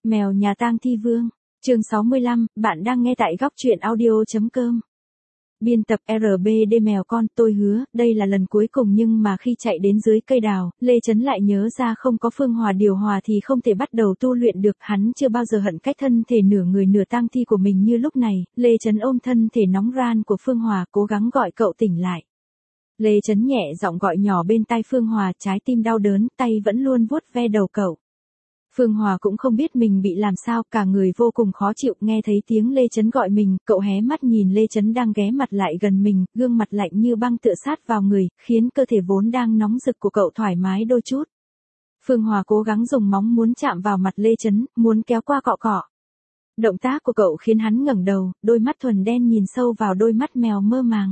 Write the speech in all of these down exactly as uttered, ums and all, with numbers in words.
Mèo nhà tang thi vương, chương sáu mươi lăm, bạn đang nghe tại góc truyện audio chấm com. Biên tập R B D mèo con, tôi hứa, đây là lần cuối cùng nhưng mà khi chạy đến dưới cây đào, Lê Chấn lại nhớ ra không có phương hòa điều hòa thì không thể bắt đầu tu luyện được, hắn chưa bao giờ hận cách thân thể nửa người nửa tang thi của mình như lúc này. Lê Chấn ôm thân thể nóng ran của Phương Hòa cố gắng gọi cậu tỉnh lại. Lê Chấn nhẹ giọng gọi nhỏ bên tai Phương Hòa, trái tim đau đớn, tay vẫn luôn vuốt ve đầu cậu. Phương Hòa cũng không biết mình bị làm sao, cả người vô cùng khó chịu, nghe thấy tiếng Lê Chấn gọi mình, cậu hé mắt nhìn Lê Chấn đang ghé mặt lại gần mình, gương mặt lạnh như băng tựa sát vào người, khiến cơ thể vốn đang nóng rực của cậu thoải mái đôi chút. Phương Hòa cố gắng dùng móng muốn chạm vào mặt Lê Chấn, muốn kéo qua cọ cọ. Động tác của cậu khiến hắn ngẩng đầu, đôi mắt thuần đen nhìn sâu vào đôi mắt mèo mơ màng.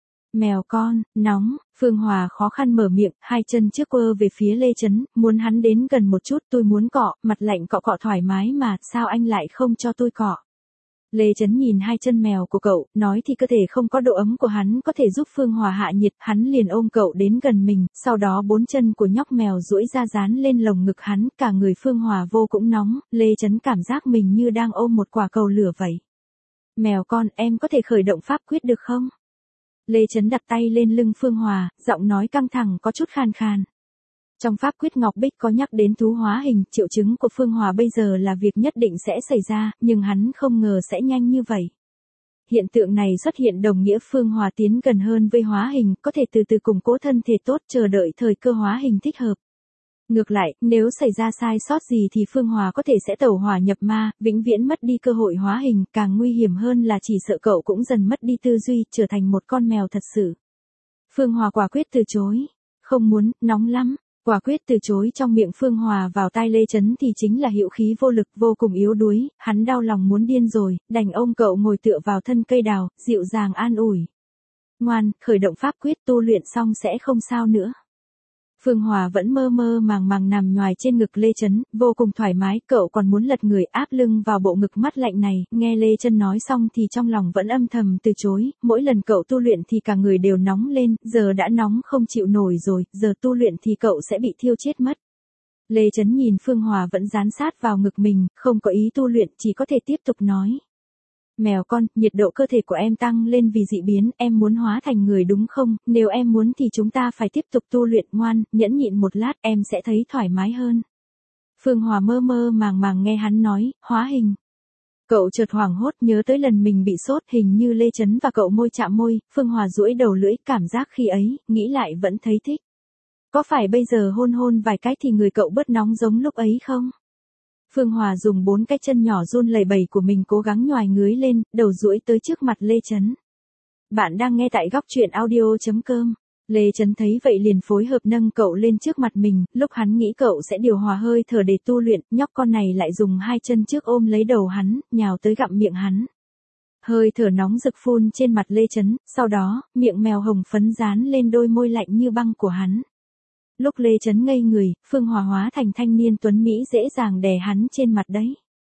Mèo con, nóng, Phương Hòa khó khăn mở miệng, hai chân trước quơ về phía Lê Chấn, muốn hắn đến gần một chút, tôi muốn cọ, mặt lạnh cọ cọ thoải mái mà, sao anh lại không cho tôi cọ. Lê Chấn nhìn hai chân mèo của cậu, nói thì cơ thể không có độ ấm của hắn có thể giúp Phương Hòa hạ nhiệt, hắn liền ôm cậu đến gần mình, sau đó bốn chân của nhóc mèo duỗi ra dán lên lồng ngực hắn, cả người Phương Hòa vô cũng nóng, Lê Chấn cảm giác mình như đang ôm một quả cầu lửa vậy. Mèo con, em có thể khởi động pháp quyết được không? Lê Chấn đặt tay lên lưng Phương Hòa, giọng nói căng thẳng có chút khan khan. Trong pháp quyết Ngọc Bích có nhắc đến thú hóa hình, triệu chứng của Phương Hòa bây giờ là việc nhất định sẽ xảy ra, nhưng hắn không ngờ sẽ nhanh như vậy. Hiện tượng này xuất hiện đồng nghĩa Phương Hòa tiến gần hơn với hóa hình, có thể từ từ củng cố thân thể tốt, chờ đợi thời cơ hóa hình thích hợp. Ngược lại, nếu xảy ra sai sót gì thì Phương Hòa có thể sẽ tẩu hỏa nhập ma, vĩnh viễn mất đi cơ hội hóa hình, càng nguy hiểm hơn là chỉ sợ cậu cũng dần mất đi tư duy, trở thành một con mèo thật sự. Phương Hòa quả quyết từ chối. Không muốn, nóng lắm. Quả quyết từ chối trong miệng Phương Hòa vào tai Lê Chấn thì chính là hữu khí vô lực, vô cùng yếu đuối, hắn đau lòng muốn điên rồi, đành ôm cậu ngồi tựa vào thân cây đào, dịu dàng an ủi. Ngoan, khởi động pháp quyết, tu luyện xong sẽ không sao nữa. Phương Hòa vẫn mơ mơ màng màng nằm nhoài trên ngực Lê Chấn, vô cùng thoải mái, cậu còn muốn lật người áp lưng vào bộ ngực mắt lạnh này, nghe Lê Chấn nói xong thì trong lòng vẫn âm thầm từ chối, mỗi lần cậu tu luyện thì cả người đều nóng lên, giờ đã nóng không chịu nổi rồi, giờ tu luyện thì cậu sẽ bị thiêu chết mất. Lê Chấn nhìn Phương Hòa vẫn dán sát vào ngực mình, không có ý tu luyện, chỉ có thể tiếp tục nói. Mèo con, nhiệt độ cơ thể của em tăng lên vì dị biến, em muốn hóa thành người đúng không? Nếu em muốn thì chúng ta phải tiếp tục tu luyện, ngoan, nhẫn nhịn một lát, em sẽ thấy thoải mái hơn. Phương Hòa mơ mơ màng màng nghe hắn nói, hóa hình. Cậu chợt hoảng hốt nhớ tới lần mình bị sốt, hình như Lê Chấn và cậu môi chạm môi, Phương Hòa duỗi đầu lưỡi, cảm giác khi ấy, nghĩ lại vẫn thấy thích. Có phải bây giờ hôn hôn vài cái thì người cậu bớt nóng giống lúc ấy không? Phương Hòa dùng bốn cái chân nhỏ run lẩy bẩy của mình cố gắng nhoài ngưới lên, đầu duỗi tới trước mặt Lê Chấn. Bạn đang nghe tại góc truyện audio chấm com. Lê Chấn thấy vậy liền phối hợp nâng cậu lên trước mặt mình, lúc hắn nghĩ cậu sẽ điều hòa hơi thở để tu luyện, nhóc con này lại dùng hai chân trước ôm lấy đầu hắn, nhào tới gặm miệng hắn. Hơi thở nóng rực phun trên mặt Lê Chấn, sau đó, miệng mèo hồng phấn dán lên đôi môi lạnh như băng của hắn. Lúc Lê Chấn ngây người, Phương Hòa hóa thành thanh niên tuấn Mỹ dễ dàng đè hắn trên mặt đấy.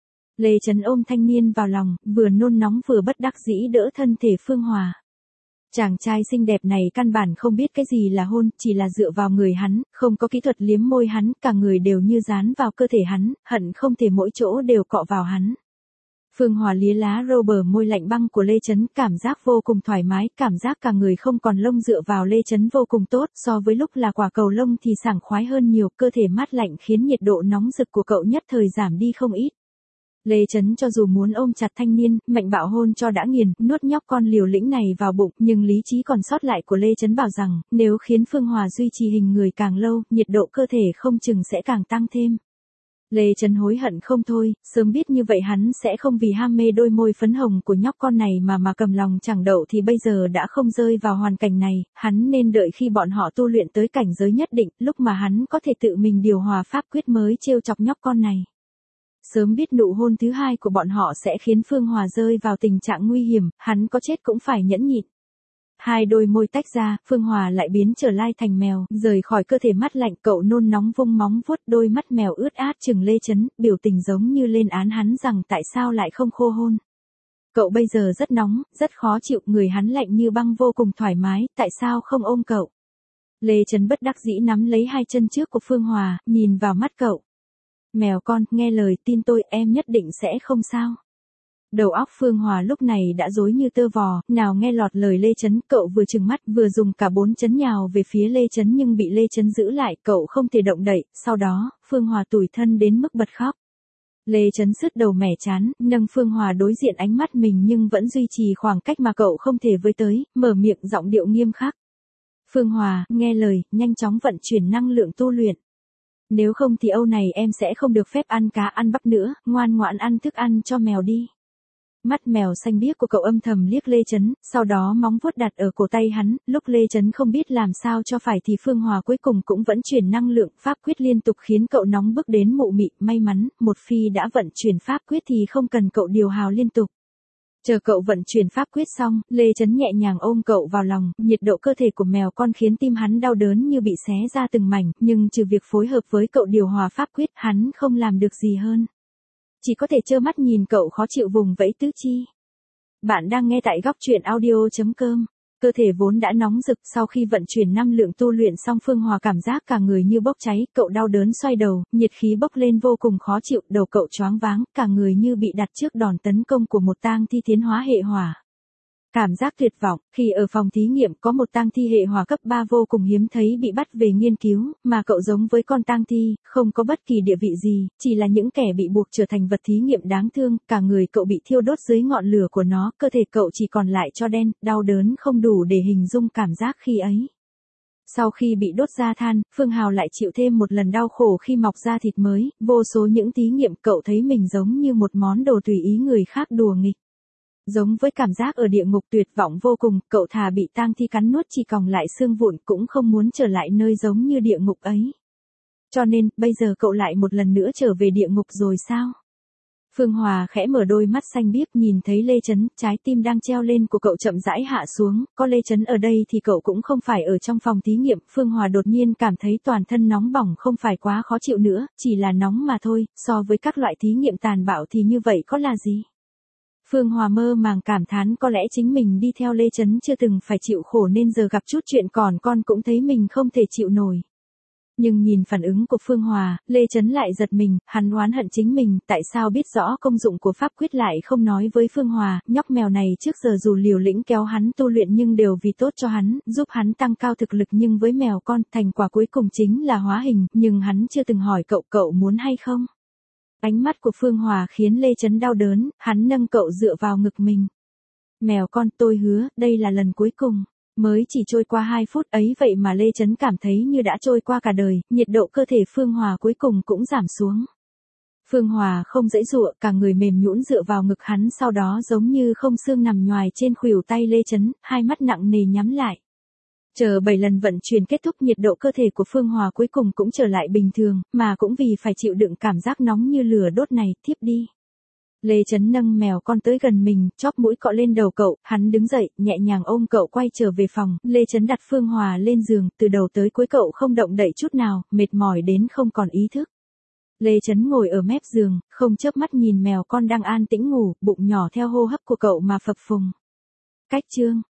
Lê Chấn ôm thanh niên vào lòng, vừa nôn nóng vừa bất đắc dĩ đỡ thân thể Phương Hòa. Chàng trai xinh đẹp này căn bản không biết cái gì là hôn, chỉ là dựa vào người hắn, không có kỹ thuật liếm môi hắn, cả người đều như dán vào cơ thể hắn, hận không thể mỗi chỗ đều cọ vào hắn. Phương Hòa lía lá râu bờ môi lạnh băng của Lê Chấn, cảm giác vô cùng thoải mái, cảm giác cả người không còn lông dựa vào Lê Chấn vô cùng tốt, so với lúc là quả cầu lông thì sảng khoái hơn nhiều, cơ thể mát lạnh khiến nhiệt độ nóng rực của cậu nhất thời giảm đi không ít. Lê Chấn cho dù muốn ôm chặt thanh niên, mạnh bạo hôn cho đã nghiền, nuốt nhóc con liều lĩnh này vào bụng, nhưng lý trí còn sót lại của Lê Chấn bảo rằng, nếu khiến Phương Hòa duy trì hình người càng lâu, nhiệt độ cơ thể không chừng sẽ càng tăng thêm. Lê Chấn hối hận không thôi, sớm biết như vậy hắn sẽ không vì ham mê đôi môi phấn hồng của nhóc con này mà mà cầm lòng chẳng đậu thì bây giờ đã không rơi vào hoàn cảnh này, hắn nên đợi khi bọn họ tu luyện tới cảnh giới nhất định, lúc mà hắn có thể tự mình điều hòa pháp quyết mới trêu chọc nhóc con này. Sớm biết nụ hôn thứ hai của bọn họ sẽ khiến Phương Hòa rơi vào tình trạng nguy hiểm, hắn có chết cũng phải nhẫn nhịn. Hai đôi môi tách ra, Phương Hòa lại biến trở lại thành mèo, rời khỏi cơ thể mát lạnh, cậu nôn nóng vung móng vuốt đôi mắt mèo ướt át chừng Lê Chấn, biểu tình giống như lên án hắn rằng tại sao lại không khô hôn. Cậu bây giờ rất nóng, rất khó chịu, người hắn lạnh như băng vô cùng thoải mái, tại sao không ôm cậu. Lê Chấn bất đắc dĩ nắm lấy hai chân trước của Phương Hòa, nhìn vào mắt cậu. Mèo con, nghe lời, tin tôi, em nhất định sẽ không sao. Đầu óc Phương Hòa lúc này đã rối như tơ vò, nào nghe lọt lời Lê Chấn, cậu vừa trừng mắt vừa dùng cả bốn chấn nhào về phía Lê Chấn nhưng bị Lê Chấn giữ lại, cậu không thể động đậy, sau đó, Phương Hòa tủi thân đến mức bật khóc. Lê Chấn sứt đầu mẻ chán, nâng Phương Hòa đối diện ánh mắt mình nhưng vẫn duy trì khoảng cách mà cậu không thể với tới, mở miệng giọng điệu nghiêm khắc. Phương Hòa, nghe lời, nhanh chóng vận chuyển năng lượng tu luyện. Nếu không thì âu này em sẽ không được phép ăn cá ăn bắp nữa, ngoan ngoãn ăn thức ăn cho mèo đi. Mắt mèo xanh biếc của cậu âm thầm liếc Lê Chấn, sau đó móng vuốt đặt ở cổ tay hắn, lúc Lê Chấn không biết làm sao cho phải thì Phương Hòa cuối cùng cũng vẫn chuyển năng lượng, pháp quyết liên tục khiến cậu nóng bức đến mụ mị, may mắn, một khi đã vận chuyển pháp quyết thì không cần cậu điều hào liên tục. Chờ cậu vận chuyển pháp quyết xong, Lê Chấn nhẹ nhàng ôm cậu vào lòng, nhiệt độ cơ thể của mèo con khiến tim hắn đau đớn như bị xé ra từng mảnh, nhưng trừ việc phối hợp với cậu điều hòa pháp quyết, hắn không làm được gì hơn. Chỉ có thể trơ mắt nhìn cậu khó chịu vùng vẫy tứ chi. Bạn đang nghe tại góc truyện audio chấm com. Cơ thể vốn đã nóng rực, sau khi vận chuyển năng lượng tu luyện xong Phương Hòa cảm giác cả người như bốc cháy, cậu đau đớn xoay đầu, nhiệt khí bốc lên vô cùng khó chịu, đầu cậu choáng váng, cả người như bị đặt trước đòn tấn công của một tang thi tiến hóa hệ hỏa. Cảm giác tuyệt vọng, khi ở phòng thí nghiệm có một tang thi hệ hỏa cấp ba vô cùng hiếm thấy bị bắt về nghiên cứu, mà cậu giống với con tang thi, không có bất kỳ địa vị gì, chỉ là những kẻ bị buộc trở thành vật thí nghiệm đáng thương, cả người cậu bị thiêu đốt dưới ngọn lửa của nó, cơ thể cậu chỉ còn lại tro đen, đau đớn không đủ để hình dung cảm giác khi ấy. Sau khi bị đốt ra than, Phương Hào lại chịu thêm một lần đau khổ khi mọc ra thịt mới, vô số những thí nghiệm cậu thấy mình giống như một món đồ tùy ý người khác đùa nghịch. Giống với cảm giác ở địa ngục tuyệt vọng vô cùng, cậu thà bị tang thi cắn nuốt chỉ còn lại xương vụn cũng không muốn trở lại nơi giống như địa ngục ấy. Cho nên, bây giờ cậu lại một lần nữa trở về địa ngục rồi sao? Phương Hòa khẽ mở đôi mắt xanh biếc nhìn thấy Lê Chấn, trái tim đang treo lên của cậu chậm rãi hạ xuống, có Lê Chấn ở đây thì cậu cũng không phải ở trong phòng thí nghiệm. Phương Hòa đột nhiên cảm thấy toàn thân nóng bỏng không phải quá khó chịu nữa, chỉ là nóng mà thôi, so với các loại thí nghiệm tàn bạo thì như vậy có là gì? Phương Hòa mơ màng cảm thán có lẽ chính mình đi theo Lê Chấn chưa từng phải chịu khổ nên giờ gặp chút chuyện còn con cũng thấy mình không thể chịu nổi. Nhưng nhìn phản ứng của Phương Hòa, Lê Chấn lại giật mình, hắn oán hận chính mình, tại sao biết rõ công dụng của pháp quyết lại không nói với Phương Hòa, nhóc mèo này trước giờ dù liều lĩnh kéo hắn tu luyện nhưng đều vì tốt cho hắn, giúp hắn tăng cao thực lực nhưng với mèo con, thành quả cuối cùng chính là hóa hình, nhưng hắn chưa từng hỏi cậu cậu muốn hay không. Ánh mắt của Phương Hòa khiến Lê Chấn đau đớn, hắn nâng cậu dựa vào ngực mình. Mèo con, tôi hứa, đây là lần cuối cùng. Mới chỉ trôi qua hai phút ấy vậy mà Lê Chấn cảm thấy như đã trôi qua cả đời, nhiệt độ cơ thể Phương Hòa cuối cùng cũng giảm xuống. Phương Hòa không dãy dụa, cả người mềm nhũn dựa vào ngực hắn sau đó giống như không xương nằm nhoài trên khuỷu tay Lê Chấn, hai mắt nặng nề nhắm lại. Chờ bảy lần vận chuyển kết thúc nhiệt độ cơ thể của Phương Hòa cuối cùng cũng trở lại bình thường, mà cũng vì phải chịu đựng cảm giác nóng như lửa đốt này, thiếp đi. Lê Chấn nâng mèo con tới gần mình, chóp mũi cọ lên đầu cậu, hắn đứng dậy, nhẹ nhàng ôm cậu quay trở về phòng, Lê Chấn đặt Phương Hòa lên giường, từ đầu tới cuối cậu không động đậy chút nào, mệt mỏi đến không còn ý thức. Lê Chấn ngồi ở mép giường, không chớp mắt nhìn mèo con đang an tĩnh ngủ, bụng nhỏ theo hô hấp của cậu mà phập phồng. Cách chương